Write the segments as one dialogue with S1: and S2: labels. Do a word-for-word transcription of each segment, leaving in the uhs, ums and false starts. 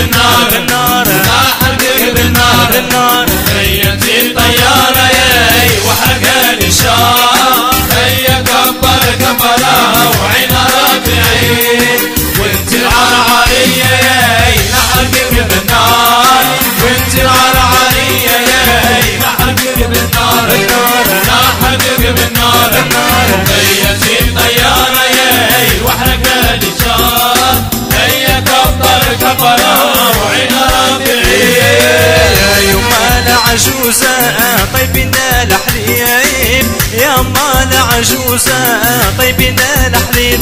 S1: بالنار بالنار نحرقك بالنار بالنار هيتي الطيارة ياي وحرقها الشار هيا كبر كبرها وعين ربيعي وانت العرعرية ياي نحرقك بالنار وانت العرعرية ياي نحرقك بالنار نحرقك بالنار هيتي الطيارة ياي وحرقها الشار هيا كبر كبرها وعين ربيعي
S2: يا مال عجوزة طيبنا الحليب يا مال عجوزة طيبنا الحليب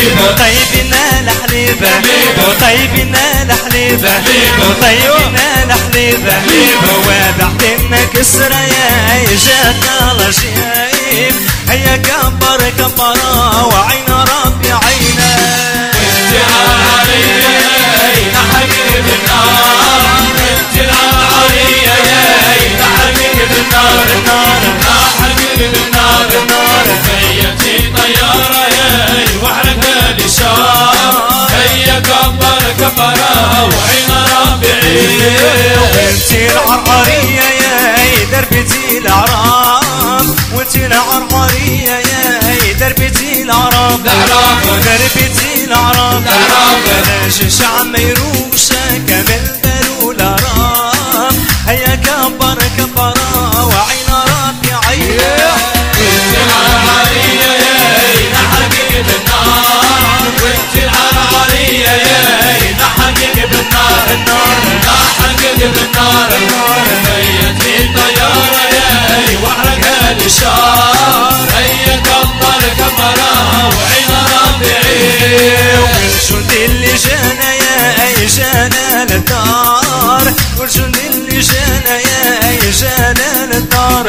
S2: طيبنا الحليب طيبنا الحليب طيبنا الحليب وبعدين كسرة يا جاك الله شايب هيا كبر كبرها وعين ربي عينه
S1: وانت العرعرية ياي نحرقك بالنار وانت العرعرية ياي نحرقك بالنار نحرقك بالنار هيتي طيارة ياي وحرقها الشار هيا كبر كبرها وعين ربيعي
S2: وانت العرعرية ياي دربتي العرام وانت العرعرية ياي دربتي العرام دربتي العرام بلاش شعب ميروشة كامل دارو العرام هيا كبر كبرها وعين ربي عينه
S1: وانت العرعرية ياي نحرقك بالنار وانت العرعرية ياي نحرقك بالنار نحرقك بالنار هيتي الطيارة ياي وحرقها الشار هيا كبر كبرها وعين ربيعي
S2: والجند اللي جانا يا جانا للدار والجند اللي جانا يا جانا للدار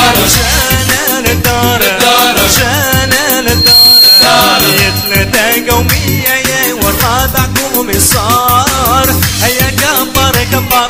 S2: جانا للدار جانا للدار ثلاثة قومية يا والرابع قومي صار هيا كبر كبر